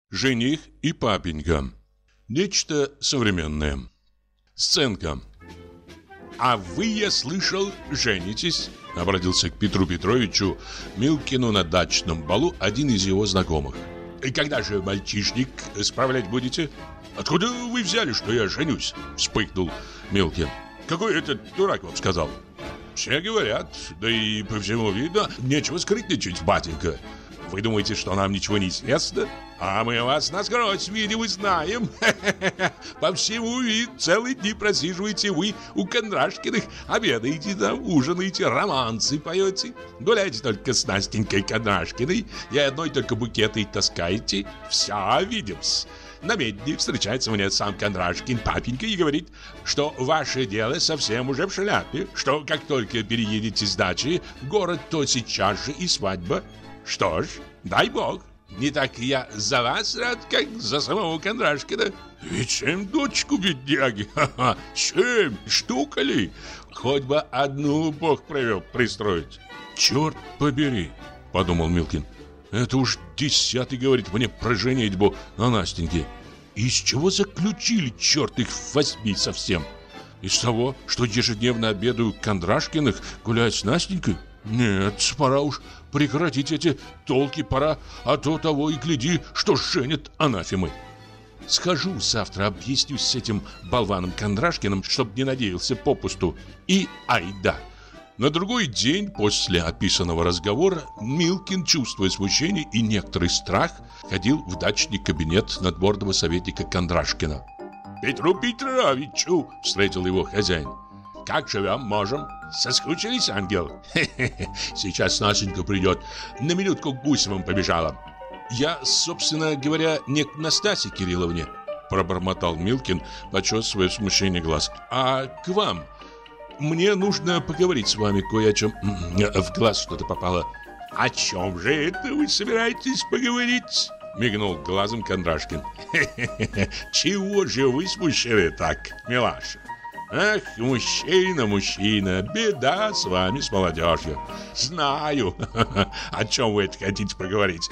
Жених и папенька. Нечто современное. Сценка. «А вы, я слышал, женитесь?» — обратился к Петру Петровичу Милкину на дачном балу один из его знакомых. «И когда же мальчишник справлять будете?» «Откуда вы взяли, что я женюсь?» — вспыхнул Милкин. «Какой этот дурак вам сказал?» «Все говорят, да и по всему видно, нечего скрытничать, батенька. Вы думаете, что нам ничего не известно? А мы вас насквозь видим и знаем. По всему виду, целые дни просиживаете вы у Кондрашкиных, обедаете там, ужинаете, романсы поете. Гуляете только с Настенькой Кондрашкиной и одной только букетой таскаете. Все видим-с. На медне встречается мне сам Кондрашкин папенька и говорит, что ваше дело совсем уже в шляпе, что как только переедете с дачи в город, то сейчас же и свадьба. Что ж, дай бог. Не так я за вас рад, как за самого Кондрашкина. Ведь 7 дочку бедняги. Ха-ха, 7 штука ли? Хоть бы одну бог провел пристроить. Черт побери, подумал Милкин. Это уж 10-й говорит мне про женитьбу на Настеньке. Из чего заключили, черт их возьми совсем? Из того, что ежедневно обедаю Кондрашкиных, гулять с Настенькой? Нет, пора уж прекратить эти толки, пора, а то того и гляди, что женят анафемы. Схожу завтра, объяснюсь с этим болваном Кондрашкиным, чтоб не надеялся попусту, и айда. На другой день после описанного разговора Милкин, чувствуя смущение и некоторый страх, ходил в дачный кабинет надворного советника Кондрашкина. «Петру Петровичу!» — встретил его хозяин. «Как живем, можем? Соскучились, ангел? Хе-хе-хе, сейчас Настенька придет. На минутку к Гусевым побежала». «Я, собственно говоря, не к Настасье Кирилловне», — пробормотал Милкин, почесывая в смущении глаз, — «а к вам. Мне нужно поговорить с вами кое о чем. В глаз что-то попало». «О чем же это вы собираетесь поговорить?» — мигнул глазом Кондрашкин. «Хе-хе-хе, чего же вы смущены так, милаша? Ах, мужчина, мужчина, беда с вами, с молодежью. Знаю, о чем вы это хотите поговорить.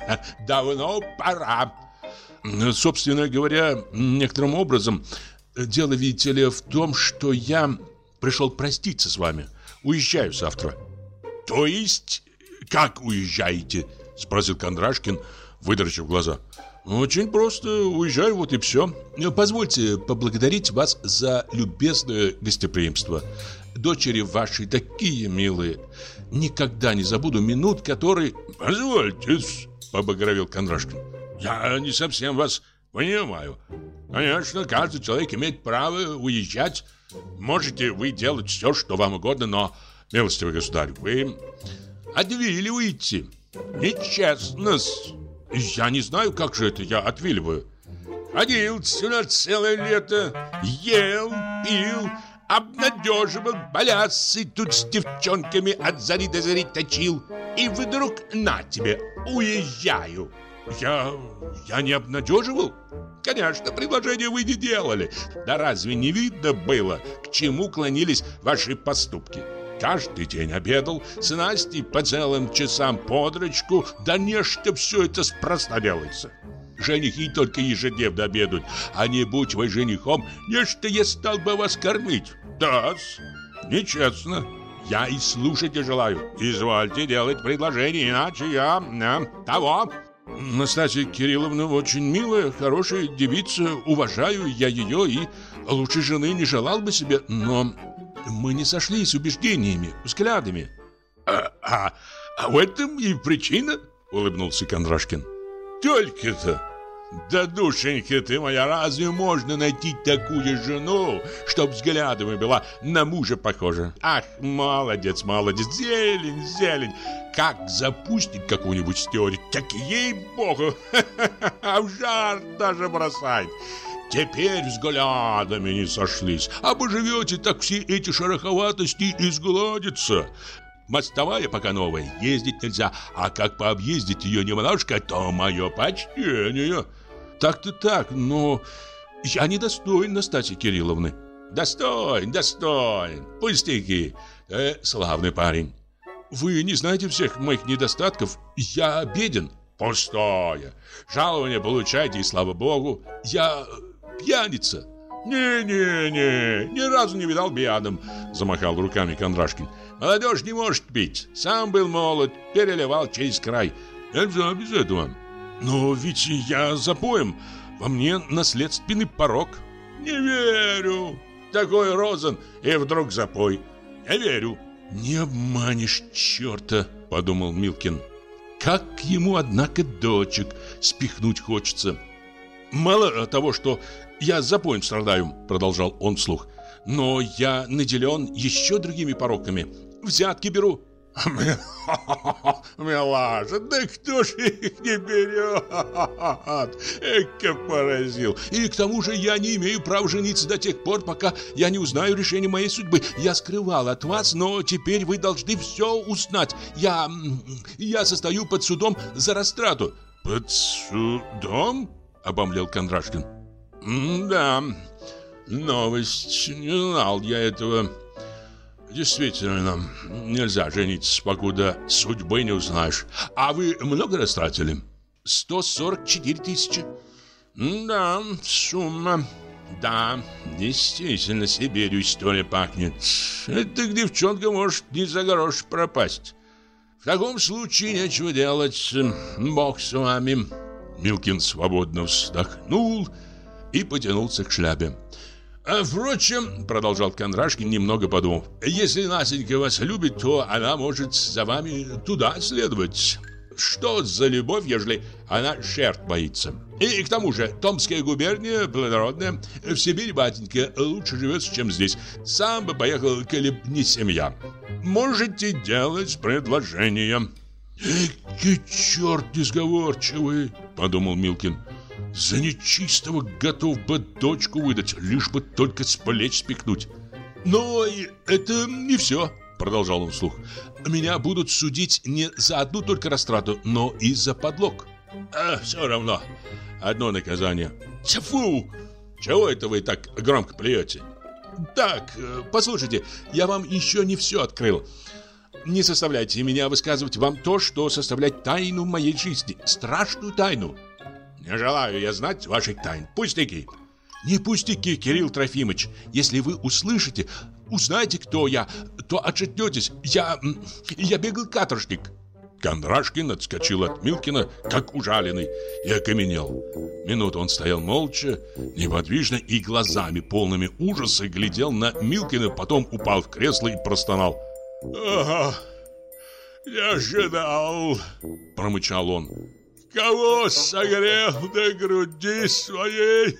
Давно пора». «Собственно говоря, некоторым образом, дело, видите ли, в том, что я пришел проститься с вами. Уезжаю завтра». «То есть, как уезжаете?» — спросил Кондрашкин, вытаращив глаза. «Очень просто. Уезжаю, вот и все. Позвольте поблагодарить вас за любезное гостеприимство. Дочери ваши такие милые. Никогда не забуду минут, которые...» «Позвольте», — побагровел Кондрашкин. «Я не совсем вас понимаю. Конечно, каждый человек имеет право уезжать. Можете вы делать все, что вам угодно, но, милостивый государь, вы отвиливаете. Нечестно-с». «Я не знаю, как же это я отвиливаю». «Ходил сюда целое лето, ел, пил, обнадеживал, балясы тут с девчонками от зари до зари точил. И вдруг на тебе, уезжаю». Я не обнадеживал? Конечно, предложение вы не делали. Да разве не видно было, к чему клонились ваши поступки? Каждый день обедал с Настей по целым часам подрочку. Да нечто все это спроста делается. Женихи только ежедневно обедают. А не будь вы женихом, нечто я стал бы вас кормить. Да-с, нечестно. Я и слушать не желаю. Извольте делать предложение, иначе я... того. Настасья Кирилловна очень милая, хорошая девица. Уважаю я ее и лучшей жены не желал бы себе. Но мы не сошлись убеждениями, взглядами. А в этом и причина, улыбнулся Кондрашкин. Только-то. Да, душенька ты моя, разве можно найти такую жену, чтоб взглядами была на мужа похожа? Ах, молодец, молодец, зелень, зелень. Как запустит какую-нибудь теорию, так ей-богу, в жар даже бросает. Теперь взглядами не сошлись. А поживете, так все эти шероховатости изгладятся. Мостовая пока новая, ездить нельзя. А как пообъездить ее немножко, то мое почтение. Так-то так, но я недостоин Настасьи Кирилловны. Достоин, достоин. Пустяки. Славный парень. Вы не знаете всех моих недостатков. Я беден. Пустое. Жалование получаете, и слава богу. Я пьяница. «Не-не-не, ни разу не видал пьяным», — замахал руками Кондрашкин. «Молодежь не может пить. Сам был молод, переливал через край. Нельзя без этого». «Но ведь я запоем. Во мне наследственный порок». «Не верю. Такой розан, и вдруг запой. Не верю». «Не обманешь черта», — подумал Милкин. «Как ему, однако, дочек спихнуть хочется». «Мало того, что я запоем страдаю», — продолжал он вслух, «но я наделен еще другими пороками. Взятки беру». Милаша, да кто ж их не берет? Эка поразил. И к тому же я не имею права жениться до тех пор, пока я не узнаю решение моей судьбы. Я скрывал от вас, но теперь вы должны все узнать. Я состою под судом за растрату. Под судом? Обомлел Кондрашкин. Да, новость. Не знал я этого. Действительно, нельзя жениться, покуда судьбы не узнаешь. А вы много растратили? 144 тысячи. Да, сумма. Да, действительно, Сибирью история пахнет. Эта девчонка может ни за грош пропасть. В таком случае нечего делать. Бог с вами. Милкин свободно вздохнул и потянулся к шляпе. Впрочем, продолжал Кондрашкин, немного подумав, если Настенька вас любит, то она может за вами туда следовать. Что за любовь, ежели она жертв боится? И к тому же, Томская губерния плодородная, в Сибири, батенька, лучше живется, чем здесь. Сам бы поехал, коли б не семья. Можете делать предложение. Черт несговорчивый, подумал Милкин. За нечистого готов бы дочку выдать, лишь бы только с плеч спихнуть. Но это не все, продолжал он вслух. Меня будут судить не за одну только растрату, но и за подлог. Все равно, одно наказание. Тьфу! Чего это вы так громко плюете? Так, послушайте, я вам еще не все открыл. Не заставляйте меня высказывать вам то, что составляет тайну моей жизни, страшную тайну. Не желаю я знать ваших тайн. Пустяки. Не пустяки, Кирилл Трофимович. Если вы услышите, узнаете, кто я, то отшатнетесь. Я беглый каторжник. Кондрашкин отскочил от Милкина, как ужаленный, и окаменел. Минуту он стоял молча, неподвижно и глазами, полными ужаса, глядел на Милкина, потом упал в кресло и простонал. «Ага, не ожидал», — промычал он. «Кого согрел до груди своей?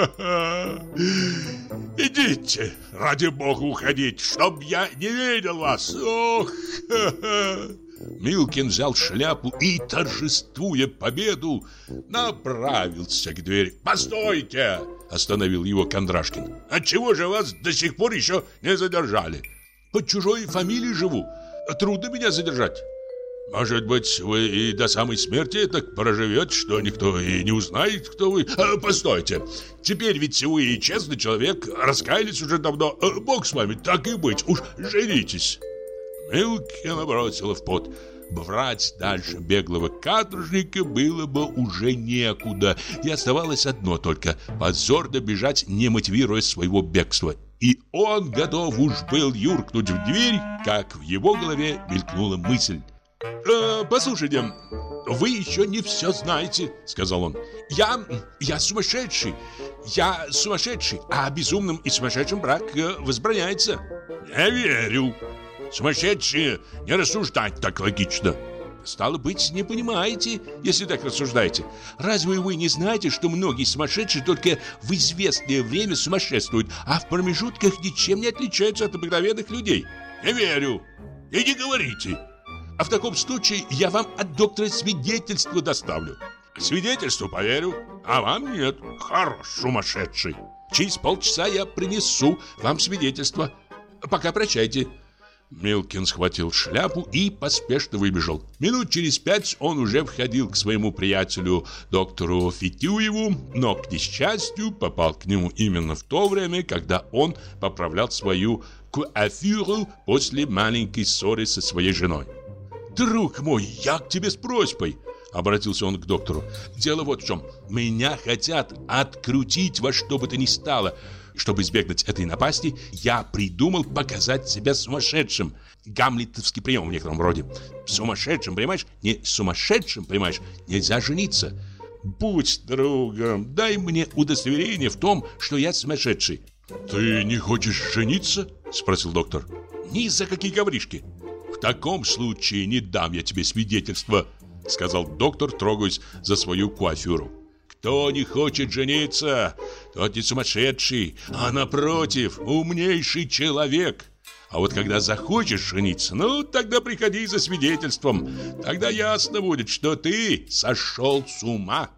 Идите, ради бога, уходите, чтоб я не видел вас. Ох!» Милкин взял шляпу и, торжествуя победу, направился к двери. «Постойте!» — остановил его Кондрашкин. «Отчего же вас до сих пор еще не задержали?» «Под чужой фамилией живу. Трудно меня задержать». «Может быть, вы и до самой смерти так проживете, что никто и не узнает, кто вы? Постойте, теперь ведь вы и честный человек, раскаялись уже давно. Бог с вами, так и быть, уж женитесь». Милкина бросила в пот. Брать дальше беглого каторжника было бы уже некуда, и оставалось одно только — позорно бежать, не мотивируя своего бегства. И он готов уж был юркнуть в дверь, как в его голове мелькнула мысль. «Послушайте, вы еще не все знаете», — сказал он. Я сумасшедший. Я сумасшедший, а безумным и сумасшедшим брак возбраняется». «Не верю. Сумасшедшие не рассуждать так логично». «Стало быть, не понимаете, если так рассуждаете. Разве вы не знаете, что многие сумасшедшие только в известное время сумасшествуют, а в промежутках ничем не отличаются от обыкновенных людей?» «Не верю. И не говорите». «А в таком случае я вам от доктора свидетельство доставлю». «Свидетельству поверю, а вам нет. Хорош сумасшедший». «Через полчаса я принесу вам свидетельство. Пока прощайте». Милкин схватил шляпу и поспешно выбежал. Минут через 5 он уже входил к своему приятелю доктору Фетюеву, но, к несчастью, попал к нему именно в то время, когда он поправлял свою куафюру после маленькой ссоры со своей женой. «Друг мой, я к тебе с просьбой!» обратился он к доктору. Дело вот в чем. Меня хотят открутить во что бы то ни стало. Чтобы избегнуть этой напасти, я придумал показать себя сумасшедшим. Гамлетовский прием в некотором роде. Сумасшедшим, понимаешь? Не сумасшедшим, понимаешь? Нельзя жениться. Будь другом, дай мне удостоверение в том, что я сумасшедший. Ты не хочешь жениться? Спросил доктор. Ни за какие ковришки. В таком случае не дам я тебе свидетельства, сказал доктор, трогаясь за свою куафюру. Кто не хочет жениться, тот не сумасшедший, а напротив, умнейший человек. А вот когда захочешь жениться, ну, тогда приходи за свидетельством. Тогда ясно будет, что ты сошел с ума.